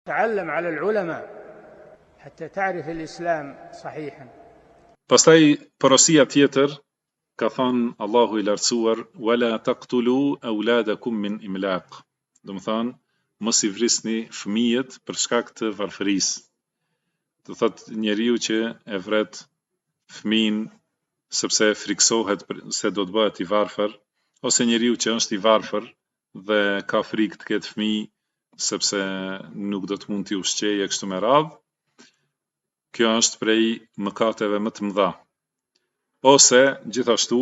تعلم على العلماء حتى تعرف الإسلام صحيحا. Pastaj porosia tjetër, ka thënë Allahu i lartësuar, wala taqtulu auladakum min imlaq. Do të thonë, mos i vrisni fëmijët për shkak të varfërisë. Do thotë njeriu që e vret fëmin sepse friksohet se do të bëhet i varfër, ose njeriu që është i varfër dhe ka frikë të ketë fëmijë sepse nuk do të mund t'i ushqejë kështu me radhë, kjo është prej mëkateve më të mëdha. Ose gjithashtu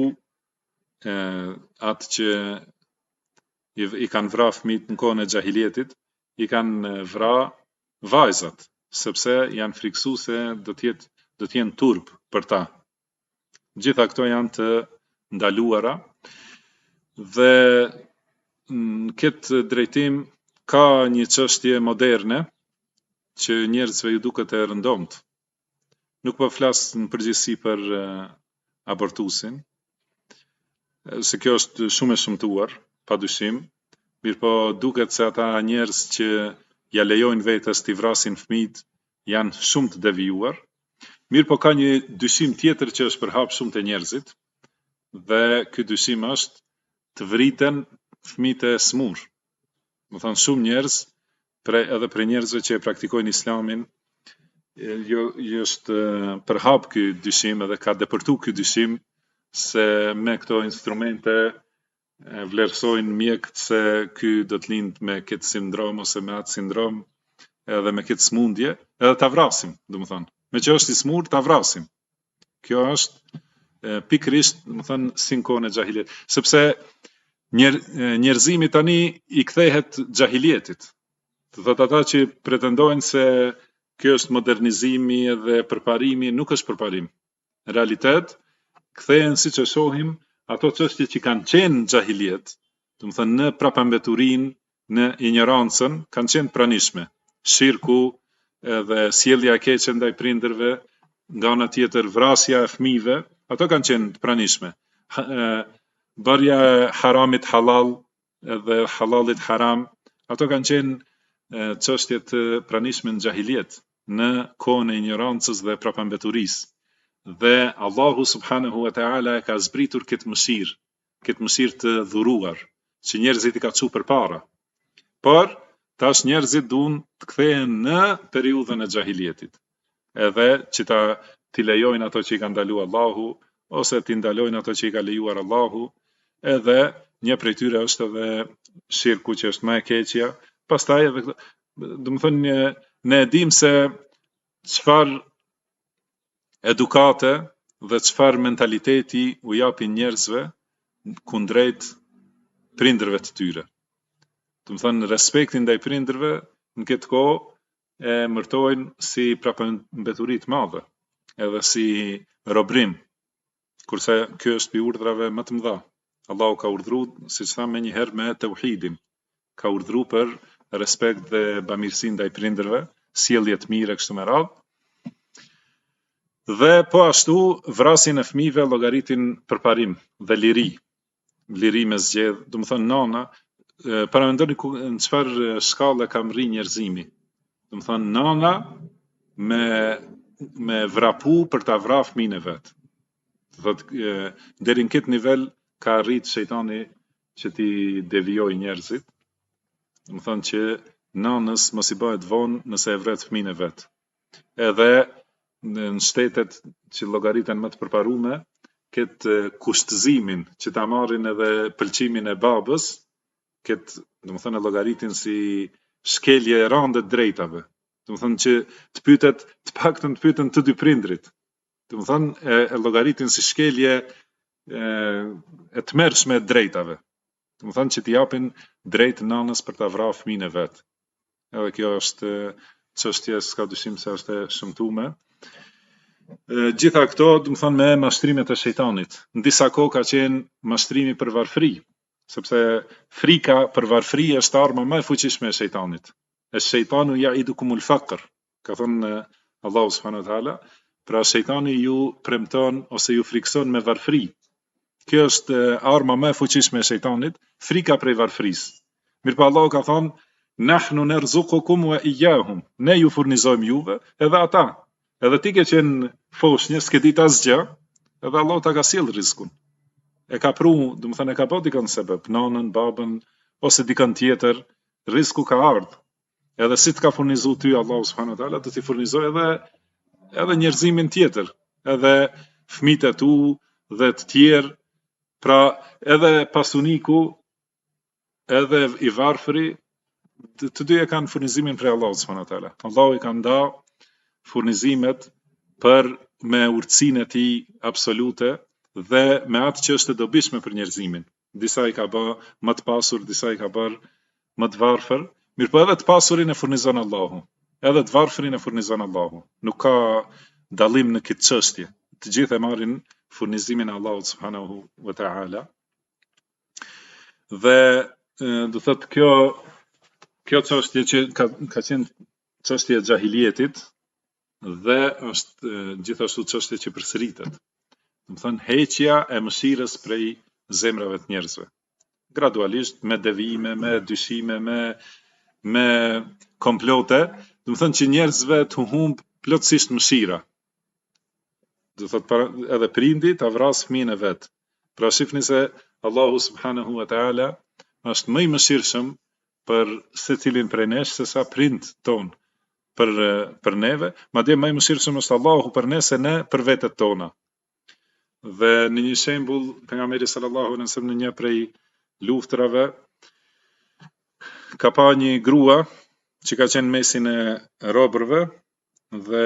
atë që i kanë vra fëmijët në kohën e xahiljetit, i kanë vra vajzat, sepse janë friksu se do të jenë turp për ta. Gjitha këto janë të ndaluara dhe në këtë drejtim ka një çështje moderne që njerëzve ju duket e rëndomt. Nuk po flas në përgjithësi për abortusin, se kjo është shumë e shëmtuar, padyshim, mirë po duket se ata njerëz që ja lejojnë vetes t'i vrasin fëmijët janë shumë të devijuar. Mirë po ka një dyshim tjetër që është përhap shumë të njerëzit, dhe ky dyshim është të vriten fëmijët e smur. Do thonë shumë njerëz, edhe për njerëzve që e praktikojnë islamin, është përhap ky dyshim edhe ka depërtu ky dyshim se me këto instrumente vlerësojnë mjekët se ky do të lind me këtë sindrom ose me atë sindrom edhe me këtë smundje, edhe ta vrasim, domethënë. Me që është i smur, ta vrasim. Kjo është pikërisht, domethënë, si në kohën e xahiljet, sepse njerëzimi tani i kthehet xahiljetit. Do thotë ata që pretendojnë se kjo është modernizimi dhe përparimi, nuk është përparim. Në realitet, kthehen siç e shohim ato çështje që kanë qenë në xahiljet, domethënë në prapambeturinë, në ignorancën, kanë qenë pranishme. Shirku edhe sjellja e keqe ndaj prindërve, nga ana tjetër vrasja e fëmijëve, ato kanë qenë të pranishme. Bërja e haramit halal edhe halalit haram, ato kanë qenë çështje të pranishme në xahiljet, në kohën e ignorancës dhe prapambeturisë. Dhe Allahu subhanahu wa taala e ka zbritur këtë mëshirë të dhuruar, që njerëzit i ka çu përpara. Por tash njerëzit duan të kthehen në periudhën e xahiljetit, edhe që t'i lejojnë ato që i ka ndaluar Allahu, ose t'i ndalojnë ato që i ka lejuar Allahu, edhe një prej tyre është edhe shirku që është më e keqja. Pastaj edhe, domethënë, ne e dim se çfarë edukate dhe çfarë mentaliteti u japin njerëzve kundrejt prindërve të tyre. Domethënë, respektin ndaj prindërve në këtë kohë e mërtojnë si prapambeturi të madhe, edhe si robrim, kurse kjo është pi urdhrave më të mëdha. Allahu ka urdhëruar, siç thamë një herë, me tauhidin. Ka urdhëruar për respekt dhe bamirësi ndaj prindërve, sjellje të mira kështu me radhë. Dhe po ashtu vrasjen e fëmijëve llogaritin përparim dhe liri me zgjedh, domethënë nana, paramendoni në çfarë shkallë ka rri njerëzimi. Domethënë nana me vrapu për ta vrarë fëmijën e vet. Thotë deri në këtë nivel ka arrit shejtani që t'i devijojë njerëzit. Domethënë që nanës mos i bëhet vonë nëse e vret fëmijën e vet. Edhe në shtetet që llogariten më të përparume, këtë kushtëzimin që ta marrin edhe pëlqimin e babës, këtë, domethënë, llogaritin si shkelje e rëndë të drejtave. Domethënë që të paktën të pyeten të dy prindrit. Domethënë e llogaritin si shkelje e tmerrshme të drejtave. Domethënë që t'i japin drejt nanës për ta vrarë fëmijën e vet. Edhe kjo është çështje s'ka dyshim se është e shëmtuar. Gjitha këto, domethënë, me mashtrimet e shejtanit. Në disa kohë ka qenë mashtrimi për varfëri, sepse frika për varfëri është arma më e fuqishme e shejtanit. Ash-shejtanu ya'idukumul faqr, ka thënë Allahu subhanahu wa taala, pra shejtani ju premton ose ju frikson me varfëri. Kjo është arma më e fuqishme e shejtanit, frika prej varfërisë. Mirë pa Allahu ka thënë, nahnu narzuqukum wa iyyahum, ne ju furnizojmë juve edhe ata. Edhe ti ke qenë foshnjë, s'ke ditë asgjë, edhe Allah ta ka sjell rrezikun. E ka pru, do të thënë e ka bë dikon sebeb, nanën, babën ose dikon tjetër, rreziku ka ardhur. Edhe si të ka furnizu ty Allahu subhanahu wa taala, do t'i furnizoj edhe njerëzimin tjetër, edhe fëmijët e tu dhe të tjerë, pra edhe pasuniku, edhe i varfëri, të dy e kanë furnizimin prej Allahut subhanahu wa taala. Allahu i ka nda furnizimet për me urtësinë e tij absolute dhe me atë që është e dobishme për njerëzimin. Disa i ka bë më të pasur, disa i ka bërë më të varfër, mirë po edhe të pasurin e furnizon Allahu, edhe të varfërin e furnizon Allahu. Nuk ka dallim në këtë çështje. Të gjithë e marrin furnizimin e Allahut subhanahu wa taala. Dhe do thotë kjo çështje që ka qenë çështje e xahilietit dhe është gjithashtu çështje që përsëritet. Do thënë heqja e mëshirës prej zemrave të njerëzve. Gradualisht, me devijime, me dyshime, me komplote, do thënë që njerëzve të humb plotësisht mëshira. Do thotë edhe prindi ta vras fëmijën e vet. Pra shifni se Allahu subhanahu wa taala është më i mëshirshëm për secilin prej nesh se sa prind ton për neve, madje më i mëshirshëm është Allahu për ne se ne për vetet tona. Dhe në një shembull pejgamberi sallallahu alaihi wasallam në një prej luftrave ka pa një grua që ka qenë mesin e robërve dhe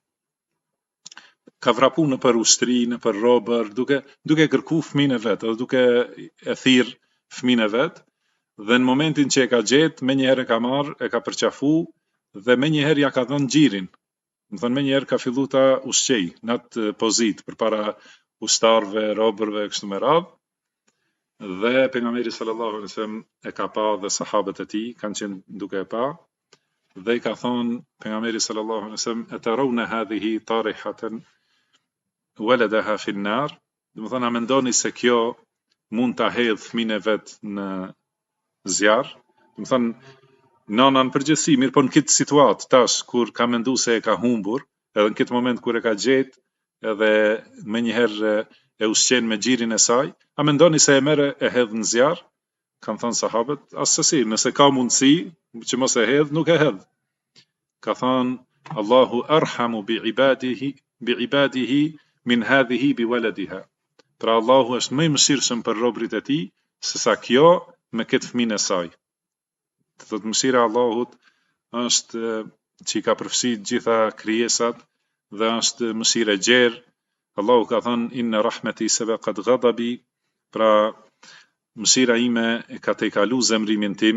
ka vrapu në për ushtri, në për robër, duke kërku fëmijën e vet, duke e thirr fëmijën e vet, dhe në momentin që e ka gjetë, me njëherë e ka marrë, e ka përqafu, dhe me njëherë ja ka dhënë gjirin. Më thënë me njëherë ka fillu ta ushqej, në atë pozit, për para ushtarve, robërve, kështu me radhë, dhe pejgamberi sallallahu alaihi wasallam e ka pa dhe sahabët e tij kanë qenë duke e pa, dhe i ka thonë pejgamberi sallallahu alaihi wasallam atarawna hadhihi tarihatan waladaha fi an-nar, do të thonë a mendoni se kjo mund ta hedh fëmijën e vet në zjarr, do të thonë nana në përgjithësi, mirë po në këtë situatë tash kur ka mendu se e ka humbur, edhe në këtë moment kur e ka gjetë, edhe me njëherë e ushqen me gjirin e saj, a mendoni se e merre e hedh në zjarr? Kanë thënë sahabët, asesi, nëse ka mundësi që mos e hedh, nuk e hedh. Ka thënë Allahu arhamu bi ibadihi min hadhihi bi waladiha. Pra Allahu është më i mëshirshëm për robërit e tij se sa kjo me këtë fëmijën e saj. Të thotë mëshira e Allahut është që i ka përfshi gjitha krijesat dhe është mëshirë e gjerë. Allahu ka thënë inna rahmeti sabaqat ghadabi, pra mëshira ime e ka tejkalu zemrimin tim,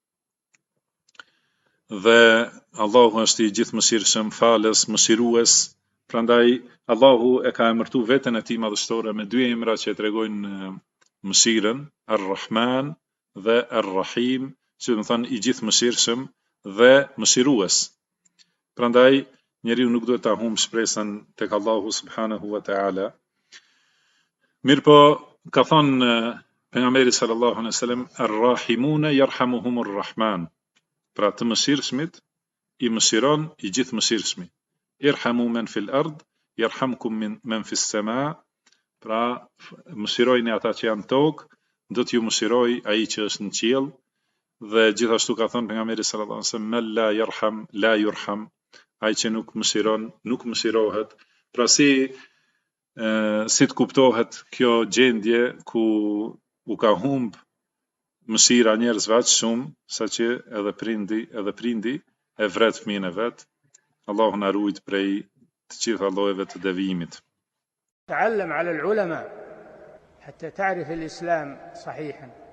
dhe Allahu është i gjithë mëshirshëm, falës, mëshirues. Prandaj Allahu e ka emërtu veten e tij madhështore me dy emra që e tregojnë mëshirën, Ar-Rahman dhe Ar-Rahim, që do të thonë i gjithë mëshirshëm dhe mëshirues. Prandaj njeriu nuk duhet ta humb shpresën tek Allahu subhanahu wa taala. Mirpo ka thonë pejgamberi sallallahu alaihi wasallam Ar-Rahimuna yarhamuhumur Rahman. Pra të mëshirshmit i mëshiron i gjithë mëshirshmi. Irhamu men fil ard yarhamkum men fis sama. Pra mëshirojni ata që janë tokë, do t'ju mëshiroj ai që është në qiell. Dhe gjithashtu ka thënë pejgamberi sallallahu alaihi wasallam man la yarham la yurham. Ai që nuk mëshiron, nuk mëshirohet. Pra si të kuptohet kjo gjendje ku u ka humb mëshira njerëzve aq shumë, saqë edhe prindi e vret fëmijën e vet. Allahu na ruajt prej të gjitha llojeve të devijimit. تعلم على العلماء حتى تعرف الإسلام صحيحا.